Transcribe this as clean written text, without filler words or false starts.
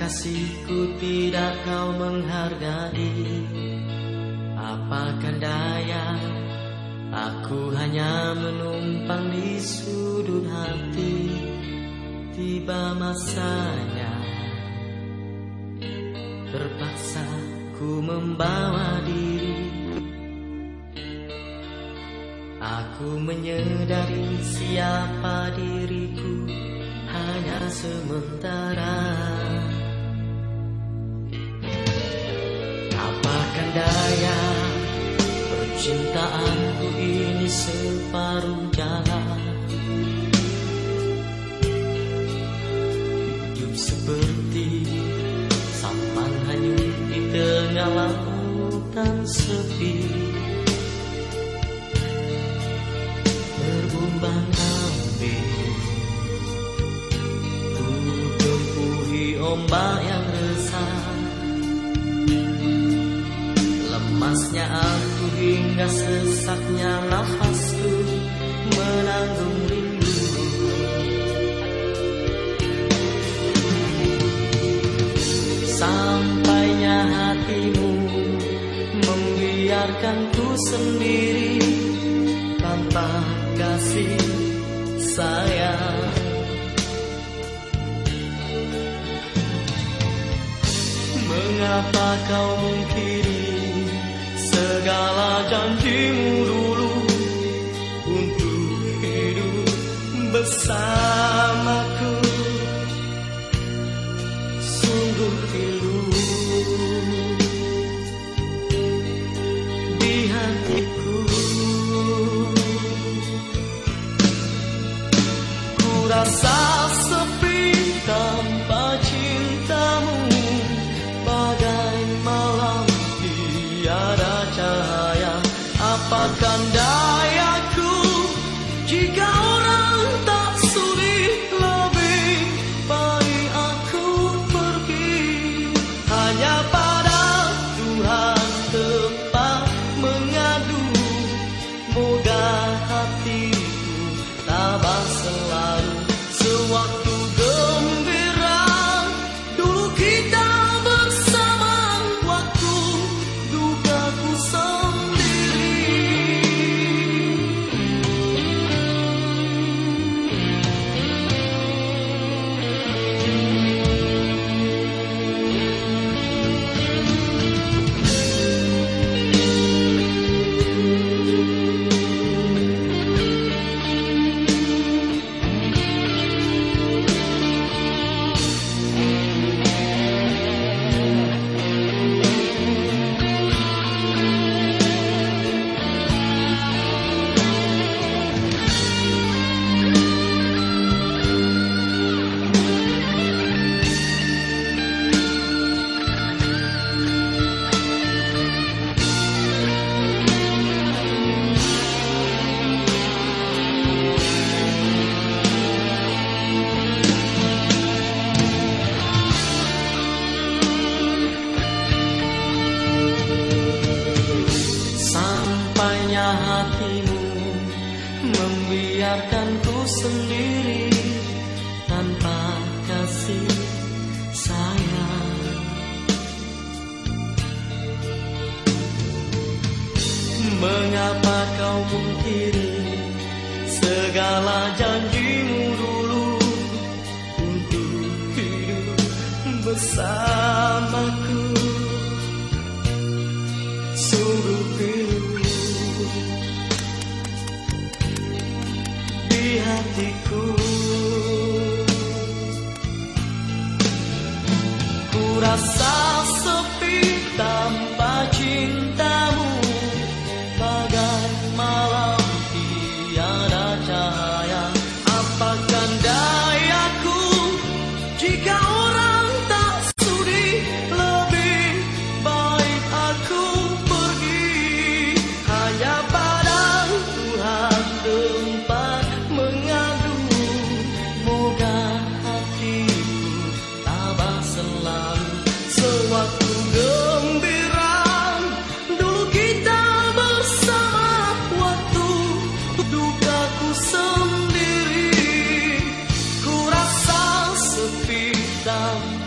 Kasihku tidak kau menghargai, apakan daya, aku hanya menumpang di sudut hati. Tiba masanya, terpaksa ku membawa diri. Aku menyadari siapa diriku hanya sementara. Apakan daya, percintaanku ini separuh jalan. Hidup seperti sampan hanyut di tengah lautan sepi. Berbumbang-ambing, ku tempuhi ombak yang resah. Lemasnya aku hingga sesaknya nafasku menanggung rindu. Sampainya hatimu membiarkanku sendiri tanpa kasih sayang. Mengapa kau mungkiri segala janjimu dulu untuk hidup bersamaku? Sungguh pilu di hatiku. Ku rasa sepi tanpa cintamu, bagai malam tiada cahaya. Apakan dayaku jika orang tak sudi, lebih baik aku pergi. Hanya pada Tuhan tempat mengadu, moga hatiku tabah selalu. Sewaktu gembira dulu kita bersama, waktu dukaku sendiri. Sampainya hatimu membiarkanku sendiri tanpa kasih sayang. Mengapa kau mungkiri segala janjimu dulu untuk hidup bersamaku? Sungguh pilu di hatiku. Ku rasa sepi tanpa cintamu, bagai malam tiada cahaya. Apakan dayaku jika orang tak sudi, lebih baik aku pergi. Hanya pada Tuhan tempat mengadu, moga hatiku tabah selalu. Sewaktu gembira dulu kita bersama, waktu dukaku sendiri. Ku rasa sepi tanpa